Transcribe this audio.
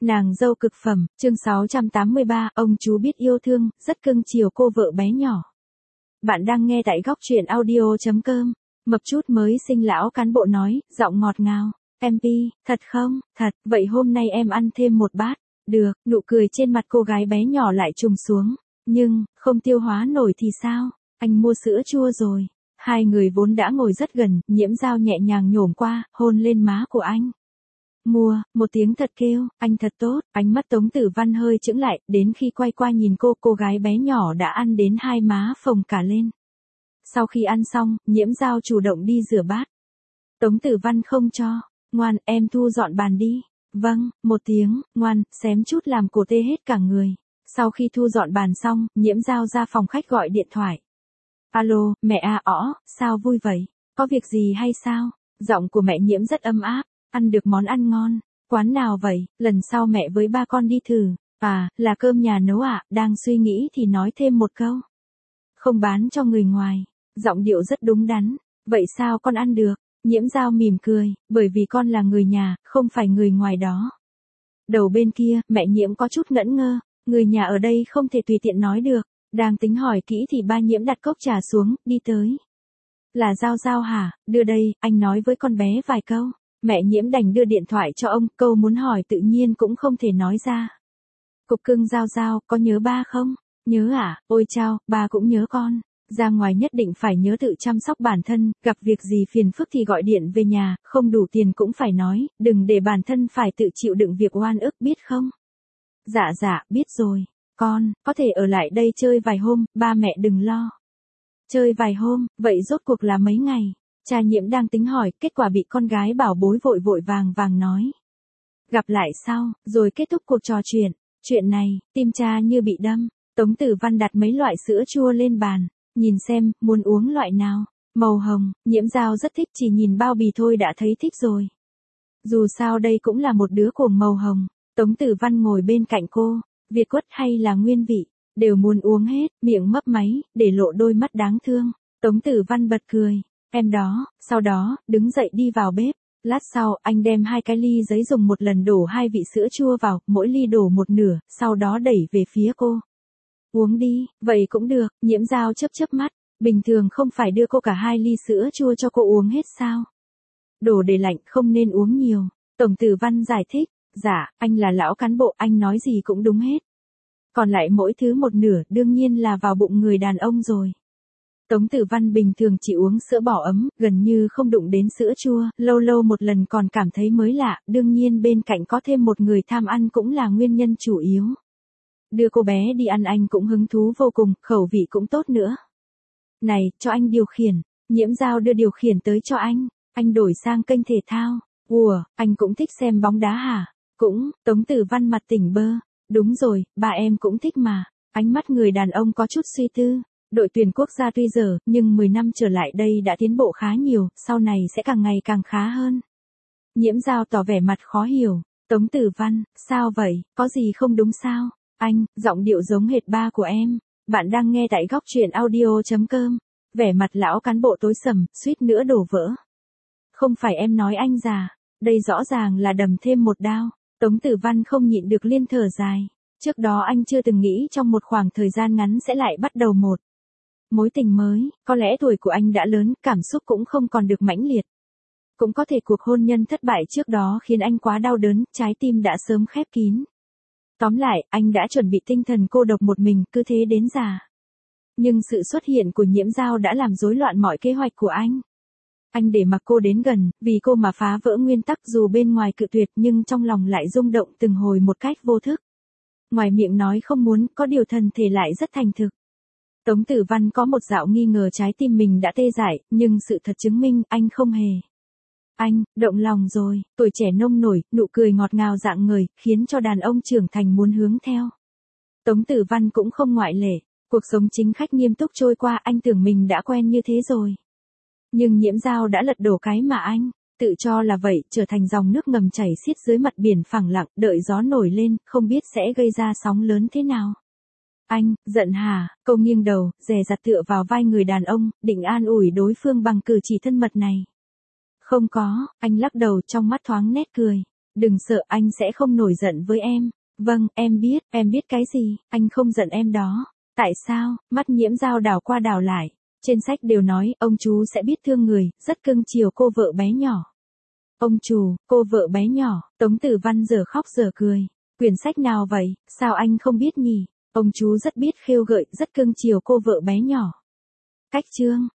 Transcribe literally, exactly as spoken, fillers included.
Nàng dâu cực phẩm, chương sáu trăm tám mươi ba, ông chú biết yêu thương, rất cưng chiều cô vợ bé nhỏ. Bạn đang nghe tại góc truyện audio chấm com. Mập chút mới sinh lão cán bộ nói, giọng ngọt ngào. Em Pi, thật không, thật, vậy hôm nay em ăn thêm một bát. Được, nụ cười trên mặt cô gái bé nhỏ lại trùng xuống. Nhưng, không tiêu hóa nổi thì sao? Anh mua sữa chua rồi. Hai người vốn đã ngồi rất gần, Nhiễm Dao nhẹ nhàng nhổm qua, hôn lên má của anh. Mua, một tiếng thật kêu, anh thật tốt, ánh mắt Tống Tử Văn hơi chững lại, đến khi quay qua nhìn cô, cô gái bé nhỏ đã ăn đến hai má phồng cả lên. Sau khi ăn xong, Nhiễm Dao chủ động đi rửa bát. Tống Tử Văn không cho, ngoan, em thu dọn bàn đi. Vâng, một tiếng, ngoan, xém chút làm cổ tê hết cả người. Sau khi thu dọn bàn xong, Nhiễm Dao ra phòng khách gọi điện thoại. Alo, mẹ à ỏ, sao vui vậy? Có việc gì hay sao? Giọng của mẹ Nhiễm rất ấm áp. Ăn được món ăn ngon, quán nào vậy, lần sau mẹ với ba con đi thử. À, là cơm nhà nấu ạ, à? Đang suy nghĩ thì nói thêm một câu. Không bán cho người ngoài, giọng điệu rất đúng đắn, vậy sao con ăn được? Nhiễm Dao mỉm cười, bởi vì con là người nhà, không phải người ngoài đó. Đầu bên kia, mẹ Nhiễm có chút ngẩn ngơ, người nhà ở đây không thể tùy tiện nói được, đang tính hỏi kỹ thì ba Nhiễm đặt cốc trà xuống, đi tới. Là Dao Dao hả, đưa đây, anh nói với con bé vài câu. Mẹ Nhiễm đành đưa điện thoại cho ông, câu muốn hỏi tự nhiên cũng không thể nói ra. Cục cưng Dao Dao, có nhớ ba không? Nhớ à, ôi chao, ba cũng nhớ con. Ra ngoài nhất định phải nhớ tự chăm sóc bản thân, gặp việc gì phiền phức thì gọi điện về nhà, không đủ tiền cũng phải nói, đừng để bản thân phải tự chịu đựng việc oan ức biết không? Dạ dạ, biết rồi. Con, có thể ở lại đây chơi vài hôm, ba mẹ đừng lo. Chơi vài hôm, vậy rốt cuộc là mấy ngày? Cha Nhiễm đang tính hỏi, kết quả bị con gái bảo bối vội vội vàng vàng nói. Gặp lại sau, rồi kết thúc cuộc trò chuyện. Chuyện này, tim cha như bị đâm. Tống Tử Văn đặt mấy loại sữa chua lên bàn. Nhìn xem, muốn uống loại nào. Màu hồng, Nhiễm Dao rất thích, chỉ nhìn bao bì thôi đã thấy thích rồi. Dù sao đây cũng là một đứa cuồng màu hồng. Tống Tử Văn ngồi bên cạnh cô. Việt quất hay là nguyên vị, đều muốn uống hết, miệng mấp máy, để lộ đôi mắt đáng thương. Tống Tử Văn bật cười. Em đó, sau đó, đứng dậy đi vào bếp. Lát sau, anh đem hai cái ly giấy dùng một lần đổ hai vị sữa chua vào, mỗi ly đổ một nửa, sau đó đẩy về phía cô. Uống đi, vậy cũng được, Nhiễm Dao chớp chớp mắt, bình thường không phải đưa cô cả hai ly sữa chua cho cô uống hết sao? Đổ để lạnh không nên uống nhiều. Tổng Tử Văn giải thích, dạ, anh là lão cán bộ, anh nói gì cũng đúng hết. Còn lại mỗi thứ một nửa, đương nhiên là vào bụng người đàn ông rồi. Tống Tử Văn bình thường chỉ uống sữa bỏ ấm, gần như không đụng đến sữa chua, lâu lâu một lần còn cảm thấy mới lạ, đương nhiên bên cạnh có thêm một người tham ăn cũng là nguyên nhân chủ yếu. Đưa cô bé đi ăn anh cũng hứng thú vô cùng, khẩu vị cũng tốt nữa. Này, cho anh điều khiển. Nhiễm Dao đưa điều khiển tới cho anh, anh đổi sang kênh thể thao. Ủa, anh cũng thích xem bóng đá hả? Cũng, Tống Tử Văn mặt tỉnh bơ. Đúng rồi, ba em cũng thích mà. Ánh mắt người đàn ông có chút suy tư. Đội tuyển quốc gia tuy giờ, nhưng mười năm trở lại đây đã tiến bộ khá nhiều, sau này sẽ càng ngày càng khá hơn. Nhiễm Dao tỏ vẻ mặt khó hiểu. Tống Tử Văn, sao vậy, có gì không đúng sao? Anh, giọng điệu giống hệt ba của em. Bạn đang nghe tại góc truyện audio chấm com. Vẻ mặt lão cán bộ tối sầm, suýt nữa đổ vỡ. Không phải em nói anh già, đây rõ ràng là đầm thêm một đao. Tống Tử Văn không nhịn được liên thở dài. Trước đó anh chưa từng nghĩ trong một khoảng thời gian ngắn sẽ lại bắt đầu một mối tình mới, có lẽ tuổi của anh đã lớn, cảm xúc cũng không còn được mãnh liệt. Cũng có thể cuộc hôn nhân thất bại trước đó khiến anh quá đau đớn, trái tim đã sớm khép kín. Tóm lại, anh đã chuẩn bị tinh thần cô độc một mình, cứ thế đến già. Nhưng sự xuất hiện của Nhiễm Dao đã làm rối loạn mọi kế hoạch của anh. Anh để mặc cô đến gần, vì cô mà phá vỡ nguyên tắc dù bên ngoài cự tuyệt nhưng trong lòng lại rung động từng hồi một cách vô thức. Ngoài miệng nói không muốn, có điều thân thể lại rất thành thực. Tống Tử Văn có một dạo nghi ngờ trái tim mình đã tê dại, nhưng sự thật chứng minh anh không hề. Anh, động lòng rồi, tuổi trẻ nông nổi, nụ cười ngọt ngào rạng ngời, khiến cho đàn ông trưởng thành muốn hướng theo. Tống Tử Văn cũng không ngoại lệ, cuộc sống chính khách nghiêm túc trôi qua, anh tưởng mình đã quen như thế rồi. Nhưng Nhiễm Dao đã lật đổ cái mà anh tự cho là vậy, trở thành dòng nước ngầm chảy xiết dưới mặt biển phẳng lặng, đợi gió nổi lên, không biết sẽ gây ra sóng lớn thế nào. Anh, giận hả? Cô nghiêng đầu, dè dặt tựa vào vai người đàn ông, định an ủi đối phương bằng cử chỉ thân mật này. Không có, anh lắc đầu trong mắt thoáng nét cười. Đừng sợ, anh sẽ không nổi giận với em. Vâng, em biết, em biết cái gì, anh không giận em đó. Tại sao? Mắt Nhiễm Dao đảo qua đảo lại. Trên sách đều nói, ông chú sẽ biết thương người, rất cưng chiều cô vợ bé nhỏ. Ông chủ, cô vợ bé nhỏ, Tống Tử Văn giờ khóc giờ cười. Quyển sách nào vậy, sao anh không biết nhỉ? Ông chú rất biết khêu gợi, rất cưng chiều cô vợ bé nhỏ. Cách chương